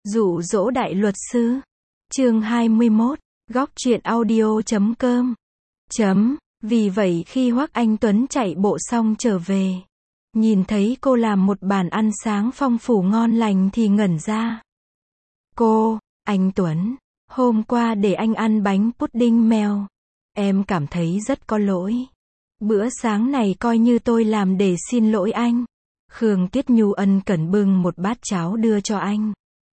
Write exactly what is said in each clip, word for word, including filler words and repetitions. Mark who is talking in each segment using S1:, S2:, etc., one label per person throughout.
S1: Dụ dỗ đại luật sư. Chương hai mươi mốt. Góc truyện audio chấm com. Chấm. Vì vậy khi Hoắc Anh Tuấn chạy bộ xong trở về, nhìn thấy cô làm một bàn ăn sáng phong phú ngon lành thì ngẩn ra. Cô, anh Tuấn, hôm qua để anh ăn bánh pudding mèo. Em cảm thấy rất có lỗi. Bữa sáng này coi như tôi làm để xin lỗi anh. Khương Tiết Nhu ân cần bưng một bát cháo đưa cho anh.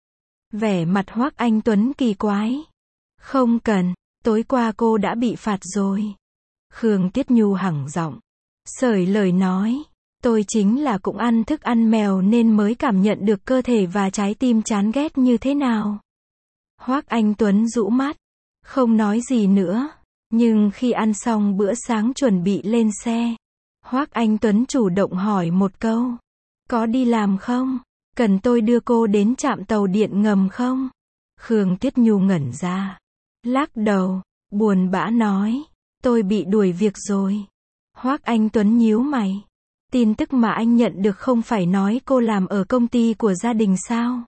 S1: Vẻ mặt Hoắc Anh Tuấn kỳ quái. Không cần, tối qua cô đã bị phạt rồi. Khương Tiết Nhu hẳng giọng, sởi lời nói, tôi chính là cũng ăn thức ăn mèo nên mới cảm nhận được cơ thể và trái tim chán ghét như thế nào. Hoắc Anh Tuấn rũ mắt, không nói gì nữa, nhưng khi ăn xong bữa sáng chuẩn bị lên xe, Hoắc Anh Tuấn chủ động hỏi một câu, có đi làm không? Cần tôi đưa cô đến trạm tàu điện ngầm không? Khương Tiết Nhu ngẩn ra, lắc đầu, buồn bã nói, tôi bị đuổi việc rồi. Hoắc Anh Tuấn nhíu mày, tin tức mà anh nhận được không phải nói cô làm ở công ty của gia đình sao?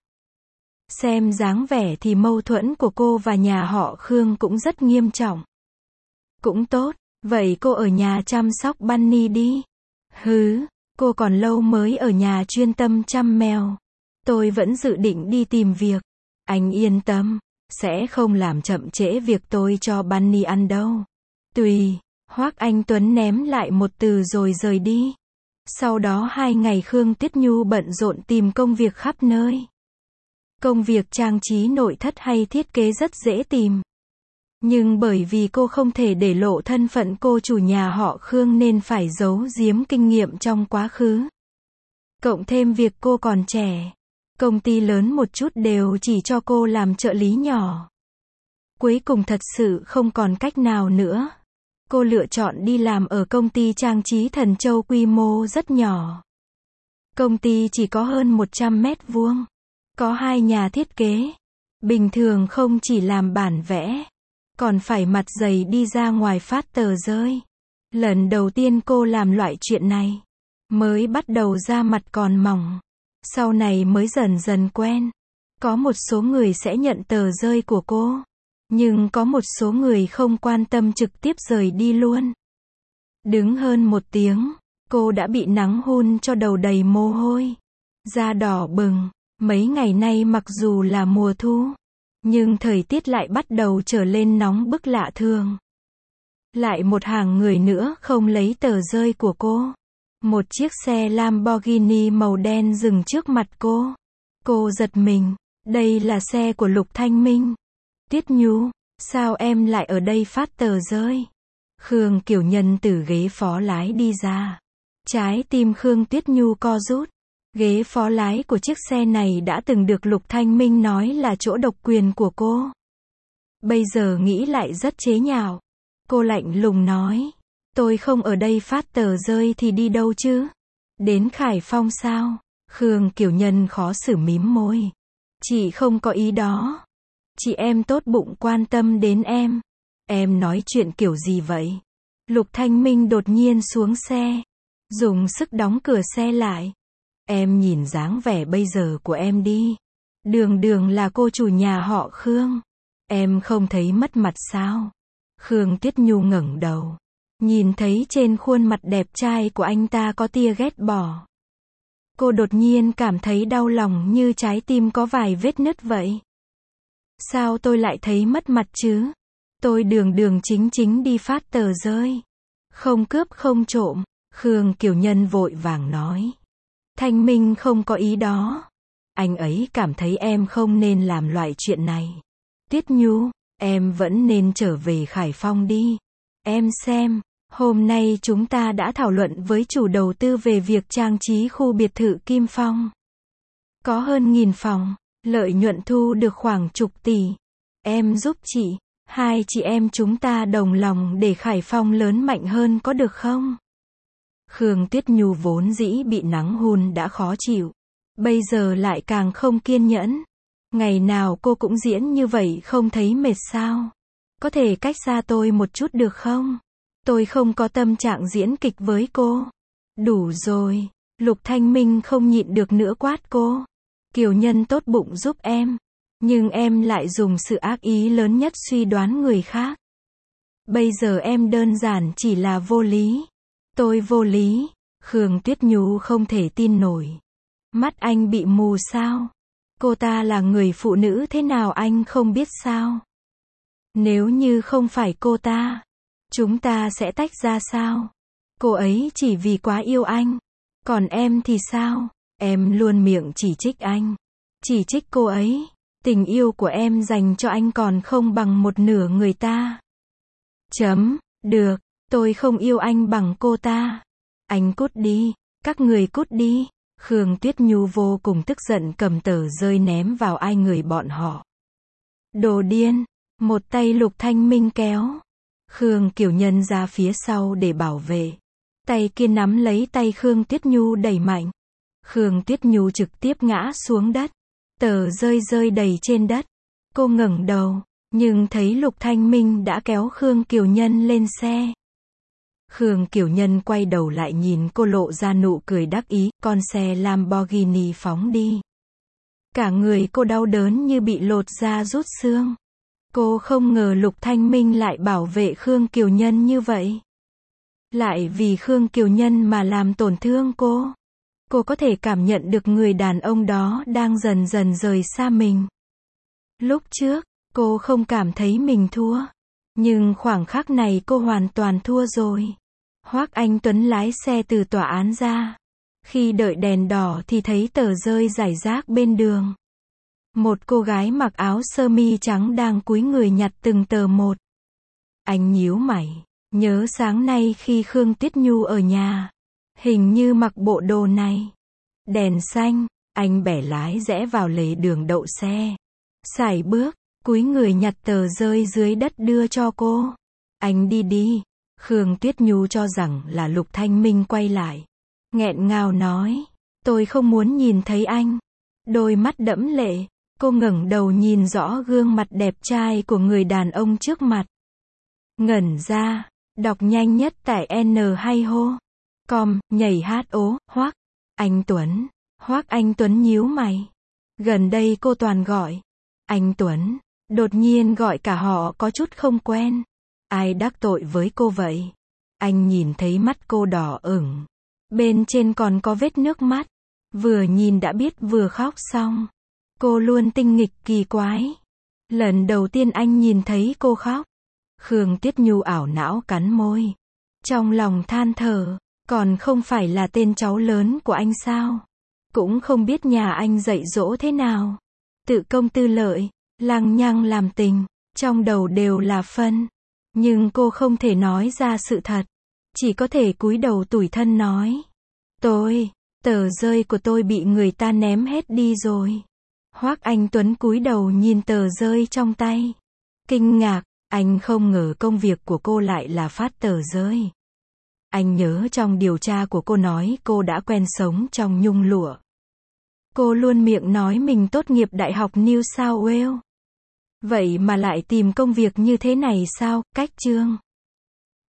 S1: Xem dáng vẻ thì mâu thuẫn của cô và nhà họ Khương cũng rất nghiêm trọng. Cũng tốt, vậy cô ở nhà chăm sóc Bunny đi. Hứ, cô còn lâu mới ở nhà chuyên tâm chăm mèo. Tôi vẫn dự định đi tìm việc. Anh yên tâm, sẽ không làm chậm trễ việc tôi cho Bunny ăn đâu. Tùy. Hoắc Anh Tuấn ném lại một từ rồi rời đi. Sau đó hai ngày Khương Tiết Nhu bận rộn tìm công việc khắp nơi. Công việc trang trí nội thất hay thiết kế rất dễ tìm. Nhưng bởi vì cô không thể để lộ thân phận cô chủ nhà họ Khương nên phải giấu giếm kinh nghiệm trong quá khứ. Cộng thêm việc cô còn trẻ, công ty lớn một chút đều chỉ cho cô làm trợ lý nhỏ. Cuối cùng thật sự không còn cách nào nữa. Cô lựa chọn đi làm ở công ty trang trí Thần Châu quy mô rất nhỏ. Công ty chỉ có hơn một trăm mét vuông. Có hai nhà thiết kế. Bình thường không chỉ làm bản vẽ, còn phải mặt dày đi ra ngoài phát tờ rơi. Lần đầu tiên cô làm loại chuyện này. Mới bắt đầu da mặt còn mỏng. Sau này mới dần dần quen. Có một số người sẽ nhận tờ rơi của cô. Nhưng có một số người không quan tâm trực tiếp rời đi luôn. Đứng hơn một tiếng, cô đã bị nắng hun cho đầu đầy mồ hôi. Da đỏ bừng. Mấy ngày nay mặc dù là mùa thu, nhưng thời tiết lại bắt đầu trở lên nóng bức lạ thường. Lại một hàng người nữa không lấy tờ rơi của cô. Một chiếc xe Lamborghini màu đen dừng trước mặt cô. Cô giật mình, đây là xe của Lục Thanh Minh. Tiết Nhu, sao em lại ở đây phát tờ rơi? Khương Kiều Nhân từ ghế phó lái đi ra. Trái tim Khương Tiết Nhu co rút. Ghế phó lái của chiếc xe này đã từng được Lục Thanh Minh nói là chỗ độc quyền của cô. Bây giờ nghĩ lại rất chế nhạo. Cô lạnh lùng nói, tôi không ở đây phát tờ rơi thì đi đâu chứ? Đến Khải Phong sao? Khương Kiều Nhân khó xử mím môi. Chị không có ý đó. Chị em tốt bụng quan tâm đến em. Em nói chuyện kiểu gì vậy? Lục Thanh Minh đột nhiên xuống xe, dùng sức đóng cửa xe lại. Em nhìn dáng vẻ bây giờ của em đi. Đường đường là cô chủ nhà họ Khương. Em không thấy mất mặt sao? Khương Tiết Nhu ngẩng đầu, nhìn thấy trên khuôn mặt đẹp trai của anh ta có tia ghét bỏ. Cô đột nhiên cảm thấy đau lòng như trái tim có vài vết nứt vậy. Sao tôi lại thấy mất mặt chứ? Tôi đường đường chính chính đi phát tờ rơi. Không cướp không trộm. Khương Kiều Nhân vội vàng nói. Thanh Minh không có ý đó. Anh ấy cảm thấy em không nên làm loại chuyện này. Tiết Nhu, em vẫn nên trở về Khải Phong đi. Em xem, hôm nay chúng ta đã thảo luận với chủ đầu tư về việc trang trí khu biệt thự Kim Phong. Có hơn nghìn phòng, lợi nhuận thu được khoảng chục tỷ. Em giúp chị, hai chị em chúng ta đồng lòng để Khải Phong lớn mạnh hơn có được không? Khương Tiết Nhu vốn dĩ bị nắng hun đã khó chịu. Bây giờ lại càng không kiên nhẫn. Ngày nào cô cũng diễn như vậy không thấy mệt sao? Có thể cách xa tôi một chút được không? Tôi không có tâm trạng diễn kịch với cô. Đủ rồi. Lục Thanh Minh không nhịn được nữa quát cô. Kiều Nhân tốt bụng giúp em. Nhưng em lại dùng sự ác ý lớn nhất suy đoán người khác. Bây giờ em đơn giản chỉ là vô lý. Tôi vô lý. Khương Tuyết Nhu không thể tin nổi. Mắt anh bị mù sao? Cô ta là người phụ nữ thế nào anh không biết sao? Nếu như không phải cô ta, chúng ta sẽ tách ra sao? Cô ấy chỉ vì quá yêu anh. Còn em thì sao? Em luôn miệng chỉ trích anh. Chỉ trích cô ấy. Tình yêu của em dành cho anh còn không bằng một nửa người ta. Chấm. Được. Tôi không yêu anh bằng cô ta. Anh cút đi. Các người cút đi. Khương Tuyết Nhu vô cùng tức giận cầm tờ rơi ném vào ai người bọn họ. Đồ điên. Một tay Lục Thanh Minh kéo Khương Kiều Nhân ra phía sau để bảo vệ. Tay kia nắm lấy tay Khương Tuyết Nhu đẩy mạnh. Khương Tuyết Nhu trực tiếp ngã xuống đất. Tờ rơi rơi đầy trên đất. Cô ngẩng đầu, nhưng thấy Lục Thanh Minh đã kéo Khương Kiều Nhân lên xe. Khương Kiều Nhân quay đầu lại nhìn cô lộ ra nụ cười đắc ý, con xe Lamborghini phóng đi. Cả người cô đau đớn như bị lột da rút xương. Cô không ngờ Lục Thanh Minh lại bảo vệ Khương Kiều Nhân như vậy. Lại vì Khương Kiều Nhân mà làm tổn thương cô. Cô có thể cảm nhận được người đàn ông đó đang dần dần rời xa mình. Lúc trước, cô không cảm thấy mình thua. Nhưng khoảng khắc này cô hoàn toàn thua rồi. Hoắc Anh Tuấn lái xe từ tòa án ra. Khi đợi đèn đỏ thì thấy tờ rơi rải rác bên đường. Một cô gái mặc áo sơ mi trắng đang cúi người nhặt từng tờ một. Anh nhíu mày, nhớ sáng nay khi Khương Tuyết Nhu ở nhà, hình như mặc bộ đồ này. Đèn xanh, anh bẻ lái rẽ vào lề đường đậu xe. Sải bước, cúi người nhặt tờ rơi dưới đất đưa cho cô. Anh đi đi. Khương Tuyết Nhu cho rằng là Lục Thanh Minh quay lại. Nghẹn ngào nói, tôi không muốn nhìn thấy anh. Đôi mắt đẫm lệ, cô ngẩng đầu nhìn rõ gương mặt đẹp trai của người đàn ông trước mặt. Ngẩn ra, đọc nhanh nhất tại N hay hô. Com, nhảy hát ố, Hoắc Anh Tuấn. Hoắc Anh Tuấn nhíu mày. Gần đây cô toàn gọi anh Tuấn. Đột nhiên gọi cả họ có chút không quen. Ai đắc tội với cô vậy? Anh nhìn thấy mắt cô đỏ ửng. Bên trên còn có vết nước mắt. Vừa nhìn đã biết vừa khóc xong. Cô luôn tinh nghịch kỳ quái. Lần đầu tiên anh nhìn thấy cô khóc. Khương Tuyết Nhu ảo não cắn môi. Trong lòng than thở, còn không phải là tên cháu lớn của anh sao? Cũng không biết nhà anh dạy dỗ thế nào. Tự công tư lợi, lăng nhăng làm tình, trong đầu đều là phân. Nhưng cô không thể nói ra sự thật. Chỉ có thể cúi đầu tủi thân nói. Tôi, tờ rơi của tôi bị người ta ném hết đi rồi. Hoắc Anh Tuấn cúi đầu nhìn tờ rơi trong tay. Kinh ngạc, anh không ngờ công việc của cô lại là phát tờ rơi. Anh nhớ trong điều tra của cô nói cô đã quen sống trong nhung lụa. Cô luôn miệng nói mình tốt nghiệp Đại học New South Wales. Vậy mà lại tìm công việc như thế này sao? Cách chương